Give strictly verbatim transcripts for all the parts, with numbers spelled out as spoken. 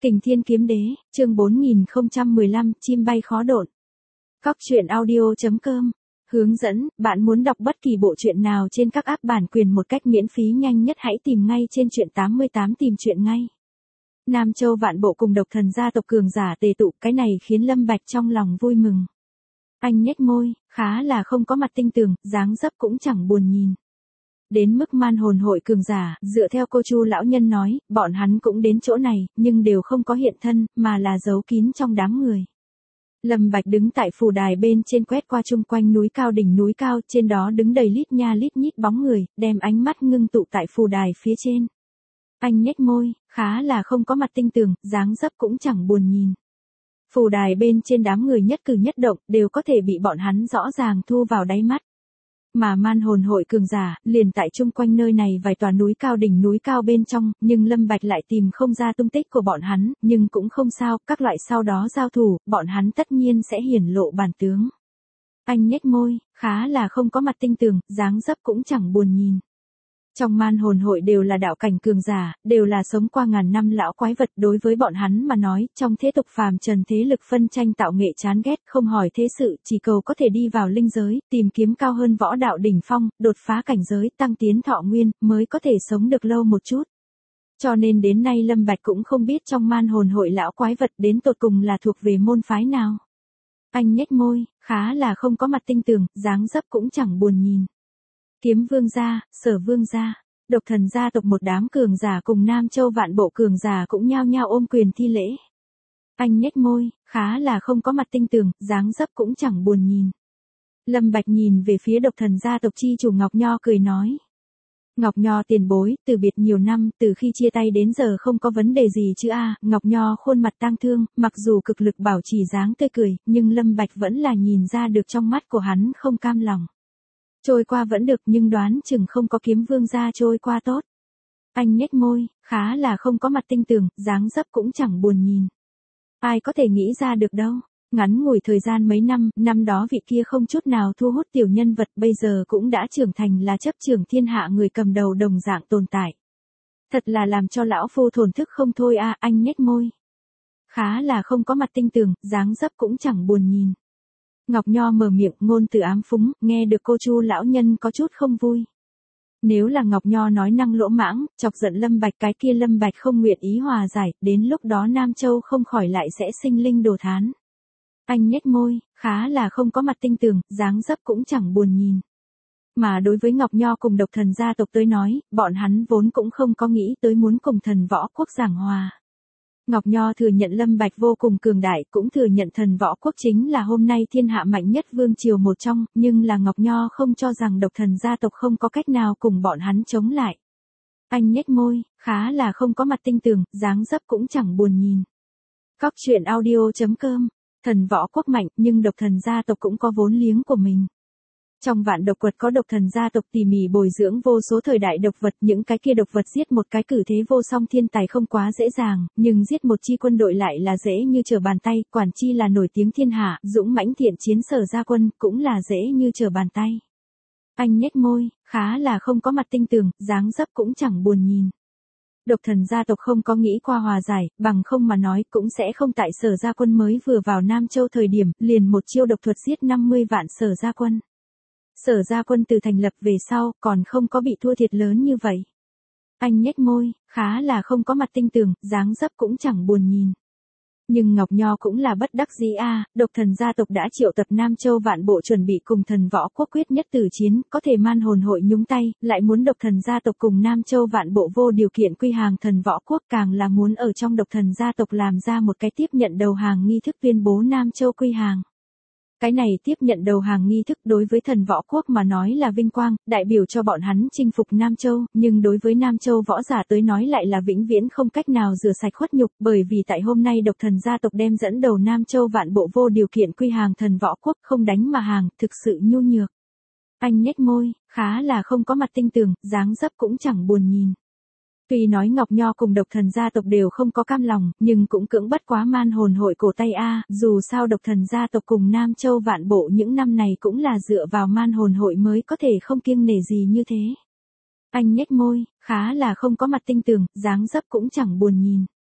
Kình Thiên Kiếm Đế, chương bốn nghìn không trăm mười lăm, chim bay khó độn. Cóc truyện audio chấm com. Hướng dẫn, bạn muốn đọc bất kỳ bộ truyện nào trên các app bản quyền một cách miễn phí nhanh nhất hãy tìm ngay trên truyện tám mươi tám tìm truyện ngay. Nam Châu Vạn Bộ cùng độc thần gia tộc cường giả tề tụ, cái này khiến Lâm Bạch trong lòng vui mừng. Anh nhếch môi, khá là không có mặt tinh tường, dáng dấp cũng chẳng buồn nhìn. Đến mức man hồn hội cường giả, dựa theo cô Chu lão nhân nói, bọn hắn cũng đến chỗ này, nhưng đều không có hiện thân, mà là giấu kín trong đám người. Lâm Bạch đứng tại phù đài bên trên quét qua chung quanh núi cao đỉnh núi cao, trên đó đứng đầy lít nha lít nhít bóng người, đem ánh mắt ngưng tụ tại phù đài phía trên. Anh nhếch môi, khá là không có mặt tinh tường, dáng dấp cũng chẳng buồn nhìn. Phù đài bên trên đám người nhất cử nhất động, đều có thể bị bọn hắn rõ ràng thu vào đáy mắt. Mà man hồn hội cường giả, liền tại chung quanh nơi này vài tòa núi cao đỉnh núi cao bên trong, nhưng Lâm Bạch lại tìm không ra tung tích của bọn hắn, nhưng cũng không sao, các loại sau đó giao thủ, bọn hắn tất nhiên sẽ hiển lộ bản tướng. Anh nhếch môi, khá là không có mặt tinh tường, dáng dấp cũng chẳng buồn nhìn. Trong man hồn hội đều là đạo cảnh cường giả, đều là sống qua ngàn năm lão quái vật, đối với bọn hắn mà nói, trong thế tục phàm trần thế lực phân tranh tạo nghệ chán ghét, không hỏi thế sự, chỉ cầu có thể đi vào linh giới, tìm kiếm cao hơn võ đạo đỉnh phong, đột phá cảnh giới, tăng tiến thọ nguyên, mới có thể sống được lâu một chút. Cho nên đến nay Lâm Bạch cũng không biết trong man hồn hội lão quái vật đến tột cùng là thuộc về môn phái nào. Anh nhếch môi, khá là không có mặt tinh tường, dáng dấp cũng chẳng buồn nhìn. Kiếm vương gia, Sở vương gia, độc thần gia tộc một đám cường giả cùng Nam Châu Vạn Bộ cường giả cũng nhao nhao ôm quyền thi lễ. Anh nhếch môi, khá là không có mặt tinh tường, dáng dấp cũng chẳng buồn nhìn. Lâm Bạch nhìn về phía độc thần gia tộc chi chủ Ngọc Nho cười nói. Ngọc Nho tiền bối, từ biệt nhiều năm, từ khi chia tay đến giờ không có vấn đề gì chứ a. Ngọc Nho khuôn mặt tang thương, mặc dù cực lực bảo trì dáng tươi cười, nhưng Lâm Bạch vẫn là nhìn ra được trong mắt của hắn không cam lòng. Trôi qua vẫn được nhưng đoán chừng không có kiếm vương gia trôi qua tốt. Anh nhếch môi, khá là không có mặt tinh tường, dáng dấp cũng chẳng buồn nhìn. Ai có thể nghĩ ra được đâu. Ngắn ngủi thời gian mấy năm, năm đó vị kia không chút nào thu hút tiểu nhân vật bây giờ cũng đã trưởng thành là chấp trưởng thiên hạ người cầm đầu đồng dạng tồn tại. Thật là làm cho lão phu thổn thức không thôi a. Anh nhếch môi. Khá là không có mặt tinh tường, dáng dấp cũng chẳng buồn nhìn. Ngọc Nho mở miệng ngôn từ ám phúng, nghe được cô Chu lão nhân có chút không vui. Nếu là Ngọc Nho nói năng lỗ mãng, chọc giận Lâm Bạch cái kia Lâm Bạch không nguyện ý hòa giải, đến lúc đó Nam Châu không khỏi lại sẽ sinh linh đồ thán. Anh nhếch môi, khá là không có mặt tinh tường, dáng dấp cũng chẳng buồn nhìn. Mà đối với Ngọc Nho cùng độc thần gia tộc tới nói, bọn hắn vốn cũng không có nghĩ tới muốn cùng thần võ quốc giảng hòa. Ngọc Nho thừa nhận Lâm Bạch vô cùng cường đại, cũng thừa nhận thần võ quốc chính là hôm nay thiên hạ mạnh nhất vương triều một trong, nhưng là Ngọc Nho không cho rằng độc thần gia tộc không có cách nào cùng bọn hắn chống lại. Anh nhếch môi, khá là không có mặt tinh tường, dáng dấp cũng chẳng buồn nhìn. Cóc truyện audio chấm com. Thần võ quốc mạnh, nhưng độc thần gia tộc cũng có vốn liếng của mình. Trong vạn độc quật có độc thần gia tộc tỉ mỉ bồi dưỡng vô số thời đại độc vật, những cái kia độc vật giết một cái cử thế vô song thiên tài không quá dễ dàng, nhưng giết một chi quân đội lại là dễ như trở bàn tay, quản chi là nổi tiếng thiên hạ, dũng mãnh thiện chiến Sở gia quân, cũng là dễ như trở bàn tay. Anh nhếch môi, khá là không có mặt tinh tường, dáng dấp cũng chẳng buồn nhìn. Độc thần gia tộc không có nghĩ qua hòa giải, bằng không mà nói cũng sẽ không tại Sở gia quân mới vừa vào Nam Châu thời điểm, liền một chiêu độc thuật giết năm mươi vạn Sở gia quân. Sở gia quân từ thành lập về sau, còn không có bị thua thiệt lớn như vậy. Anh nhếch môi, khá là không có mặt tinh tường, dáng dấp cũng chẳng buồn nhìn. Nhưng Ngọc Nho cũng là bất đắc dĩ a, độc thần gia tộc đã triệu tập Nam Châu Vạn Bộ chuẩn bị cùng thần võ quốc quyết nhất tử chiến, có thể man hồn hội nhúng tay, lại muốn độc thần gia tộc cùng Nam Châu Vạn Bộ vô điều kiện quy hàng thần võ quốc, càng là muốn ở trong độc thần gia tộc làm ra một cái tiếp nhận đầu hàng nghi thức tuyên bố Nam Châu quy hàng. Cái này tiếp nhận đầu hàng nghi thức đối với thần võ quốc mà nói là vinh quang, đại biểu cho bọn hắn chinh phục Nam Châu, nhưng đối với Nam Châu võ giả tới nói lại là vĩnh viễn không cách nào rửa sạch khuất nhục, bởi vì tại hôm nay độc thần gia tộc đem dẫn đầu Nam Châu Vạn Bộ vô điều kiện quy hàng thần võ quốc, không đánh mà hàng, thực sự nhu nhược. Anh nhếch môi, khá là không có mặt tinh tường, dáng dấp cũng chẳng buồn nhìn. Tuy nói Ngọc Nho cùng độc thần gia tộc đều không có cam lòng, nhưng cũng cưỡng bất quá man hồn hội cổ tay a, dù sao độc thần gia tộc cùng Nam Châu Vạn Bộ những năm này cũng là dựa vào man hồn hội mới có thể không kiêng nể gì như thế. Anh nhếch môi, khá là không có mặt tinh tường, dáng dấp cũng chẳng buồn nhìn.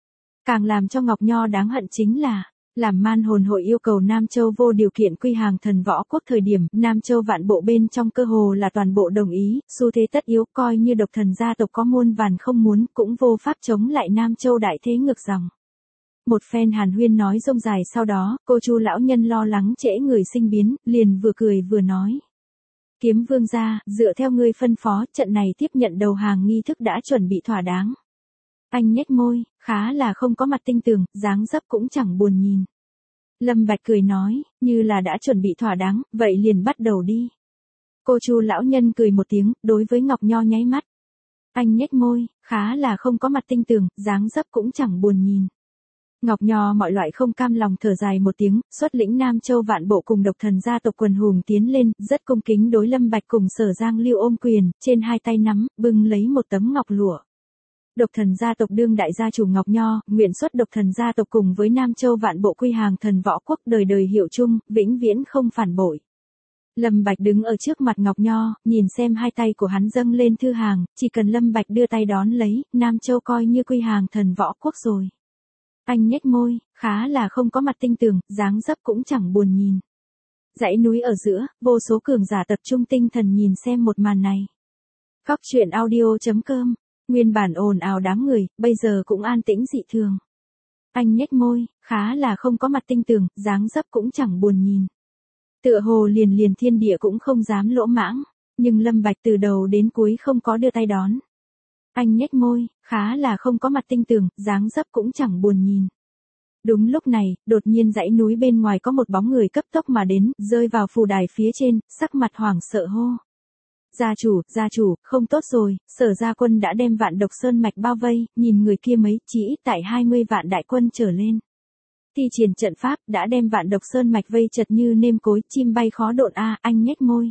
Càng làm cho Ngọc Nho đáng hận chính là, làm man hồn hội yêu cầu Nam Châu vô điều kiện quy hàng thần võ quốc thời điểm, Nam Châu vạn bộ bên trong cơ hồ là toàn bộ đồng ý, xu thế tất yếu, coi như độc thần gia tộc có muôn vàn không muốn, cũng vô pháp chống lại Nam Châu đại thế ngược dòng. Một phen hàn huyên nói rông dài sau đó, cô Chu lão nhân lo lắng trễ người sinh biến, liền vừa cười vừa nói. Kiếm vương gia, dựa theo ngươi phân phó, trận này tiếp nhận đầu hàng nghi thức đã chuẩn bị thỏa đáng. Anh nhếch môi, khá là không có mặt tinh tường, dáng dấp cũng chẳng buồn nhìn. Lâm Bạch cười nói, như là đã chuẩn bị thỏa đáng, vậy liền bắt đầu đi. Cô Chu lão nhân cười một tiếng, đối với Ngọc Nho nháy mắt. Anh nhếch môi, khá là không có mặt tinh tường, dáng dấp cũng chẳng buồn nhìn. Ngọc Nho mọi loại không cam lòng thở dài một tiếng, xuất lĩnh Nam Châu vạn bộ cùng độc thần gia tộc quần hùng tiến lên, rất cung kính đối Lâm Bạch cùng Sở Giang Lưu ôm quyền, trên hai tay nắm, bưng lấy một tấm ngọc lụa. Độc thần gia tộc đương đại gia chủ Ngọc Nho, nguyện xuất độc thần gia tộc cùng với Nam Châu vạn bộ quy hàng thần võ quốc đời đời hiệu chung, vĩnh viễn không phản bội. Lâm Bạch đứng ở trước mặt Ngọc Nho, nhìn xem hai tay của hắn dâng lên thư hàng, chỉ cần Lâm Bạch đưa tay đón lấy, Nam Châu coi như quy hàng thần võ quốc rồi. Anh nhếch môi, khá là không có mặt tinh tường, dáng dấp cũng chẳng buồn nhìn. Dãy núi ở giữa, vô số cường giả tập trung tinh thần nhìn xem một màn này. Góc truyện audio chấm com, nguyên bản ồn ào đám người, bây giờ cũng an tĩnh dị thường. Anh nhếch môi, khá là không có mặt tinh tường, dáng dấp cũng chẳng buồn nhìn. Tựa hồ liền liền thiên địa cũng không dám lỗ mãng, nhưng Lâm Bạch từ đầu đến cuối không có đưa tay đón. Anh nhếch môi, khá là không có mặt tinh tường, dáng dấp cũng chẳng buồn nhìn. Đúng lúc này, đột nhiên dãy núi bên ngoài có một bóng người cấp tốc mà đến, rơi vào phù đài phía trên, sắc mặt hoảng sợ hô. Gia chủ, gia chủ, không tốt rồi, Sở gia quân đã đem vạn độc sơn mạch bao vây, nhìn người kia mấy, chỉ ít tại hai mươi vạn đại quân trở lên. Thi triển trận pháp, đã đem vạn độc sơn mạch vây chật như nêm cối, chim bay khó độn a. À, anh nhếch môi.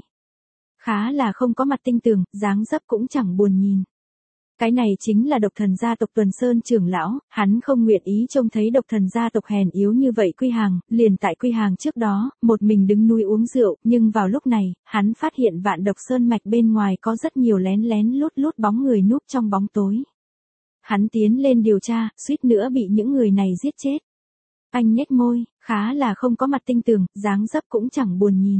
Khá là không có mặt tinh tường, dáng dấp cũng chẳng buồn nhìn. Cái này chính là độc thần gia tộc Tuần Sơn trưởng lão, hắn không nguyện ý trông thấy độc thần gia tộc hèn yếu như vậy quy hàng, liền tại quy hàng trước đó, một mình đứng núi uống rượu, nhưng vào lúc này, hắn phát hiện vạn độc sơn mạch bên ngoài có rất nhiều lén lén lút lút bóng người núp trong bóng tối. Hắn tiến lên điều tra, suýt nữa bị những người này giết chết. Anh nhếch môi, khá là không có mặt tinh tường, dáng dấp cũng chẳng buồn nhìn.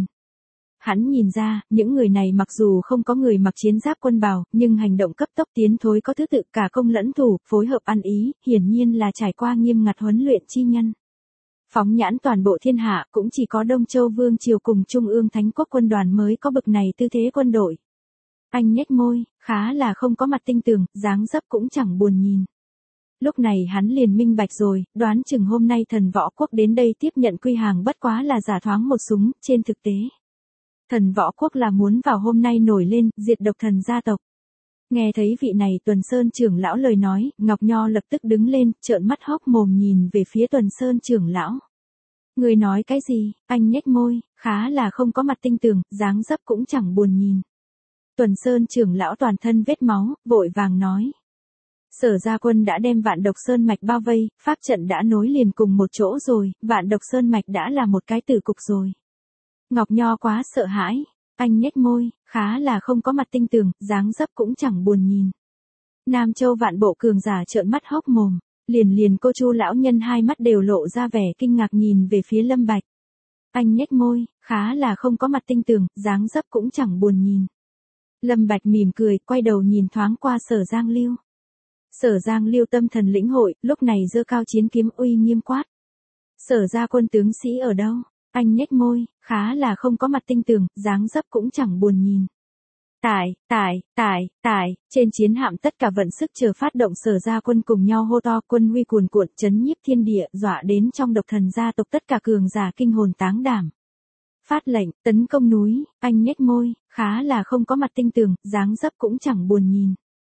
Hắn nhìn ra, những người này mặc dù không có người mặc chiến giáp quân bào, nhưng hành động cấp tốc tiến thối có thứ tự cả công lẫn thủ, phối hợp ăn ý, hiển nhiên là trải qua nghiêm ngặt huấn luyện chi nhân. Phóng nhãn toàn bộ thiên hạ, cũng chỉ có Đông Châu Vương Triều cùng Trung ương Thánh Quốc quân đoàn mới có bực này tư thế quân đội. Anh nhếch môi, khá là không có mặt tinh tường, dáng dấp cũng chẳng buồn nhìn. Lúc này hắn liền minh bạch rồi, đoán chừng hôm nay thần võ quốc đến đây tiếp nhận quy hàng bất quá là giả thoáng một súng, trên thực tế. Thần võ quốc là muốn vào hôm nay nổi lên, diệt độc thần gia tộc. Nghe thấy vị này Tuần Sơn trưởng lão lời nói, Ngọc Nho lập tức đứng lên, trợn mắt hốc mồm nhìn về phía Tuần Sơn trưởng lão. Người nói cái gì? Anh nhếch môi, khá là không có mặt tinh tường, dáng dấp cũng chẳng buồn nhìn. Tuần Sơn trưởng lão toàn thân vết máu, vội vàng nói. Sở gia quân đã đem vạn độc sơn mạch bao vây, pháp trận đã nối liền cùng một chỗ rồi, vạn độc sơn mạch đã là một cái tử cục rồi. Ngọc Nho quá sợ hãi, anh nhếch môi, khá là không có mặt tinh tường, dáng dấp cũng chẳng buồn nhìn. Nam Châu vạn bộ cường giả trợn mắt hốc mồm, liền liền cô Chu lão nhân hai mắt đều lộ ra vẻ kinh ngạc nhìn về phía Lâm Bạch. Anh nhếch môi, khá là không có mặt tinh tường, dáng dấp cũng chẳng buồn nhìn. Lâm Bạch mỉm cười, quay đầu nhìn thoáng qua Sở Giang Lưu. Sở Giang Lưu tâm thần lĩnh hội, lúc này giơ cao chiến kiếm uy nghiêm quát. Sở gia quân tướng sĩ ở đâu? Anh nhếch môi, khá là không có mặt tinh tường, dáng dấp cũng chẳng buồn nhìn. Tải, tải, tải, tải, trên chiến hạm tất cả vận sức chờ phát động Sở gia quân cùng nhau hô to, quân huy cuồn cuộn chấn nhiếp thiên địa, dọa đến trong độc thần gia tộc tất cả cường giả kinh hồn táng đảm. Phát lệnh, tấn công núi, anh nhếch môi, khá là không có mặt tinh tường, dáng dấp cũng chẳng buồn nhìn.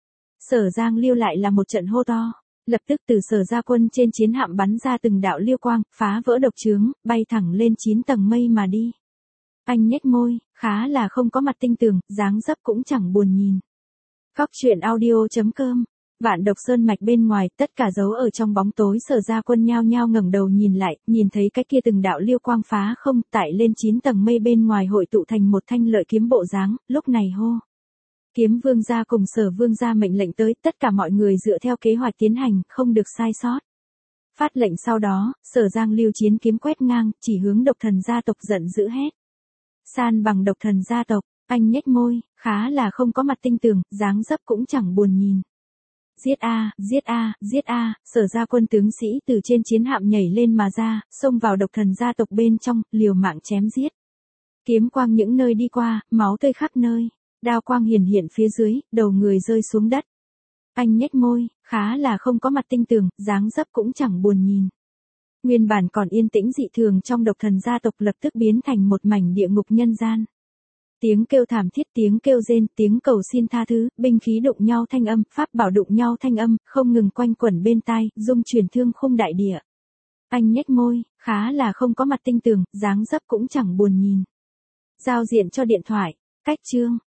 Sở Giang Liêu lại là một trận hô to. Lập tức từ Sở gia quân trên chiến hạm bắn ra từng đạo liêu quang, phá vỡ độc trướng, bay thẳng lên chín tầng mây mà đi. Anh nhếch môi, khá là không có mặt tinh tường, dáng dấp cũng chẳng buồn nhìn. Góc truyện audio chấm com, vạn độc sơn mạch bên ngoài, tất cả dấu ở trong bóng tối Sở gia quân nhao nhao ngẩng đầu nhìn lại, nhìn thấy cái kia từng đạo liêu quang phá không, tải lên chín tầng mây bên ngoài hội tụ thành một thanh lợi kiếm bộ dáng, lúc này hô. Kiếm vương gia cùng Sở vương gia mệnh lệnh tới, tất cả mọi người dựa theo kế hoạch tiến hành, không được sai sót. Phát lệnh sau đó, Sở Giang Lưu chiến kiếm quét ngang, chỉ hướng độc thần gia tộc giận dữ hét. San bằng độc thần gia tộc, anh nhếch môi, khá là không có mặt tinh tường, dáng dấp cũng chẳng buồn nhìn. Giết a, giết a, giết a, Sở gia quân tướng sĩ từ trên chiến hạm nhảy lên mà ra, xông vào độc thần gia tộc bên trong, liều mạng chém giết. Kiếm quang những nơi đi qua, máu tươi khắp nơi, đao quang hiển hiện phía dưới, đầu người rơi xuống đất. Anh nhếch môi, khá là không có mặt tinh tường, dáng dấp cũng chẳng buồn nhìn. Nguyên bản còn yên tĩnh dị thường trong độc thần gia tộc lập tức biến thành một mảnh địa ngục nhân gian. Tiếng kêu thảm thiết, tiếng kêu rên, tiếng cầu xin tha thứ, binh khí đụng nhau thanh âm, pháp bảo đụng nhau thanh âm, không ngừng quanh quẩn bên tai, rung chuyển thương khung đại địa. Anh nhếch môi, khá là không có mặt tinh tường, dáng dấp cũng chẳng buồn nhìn. Giao diện cho điện thoại, cách chương.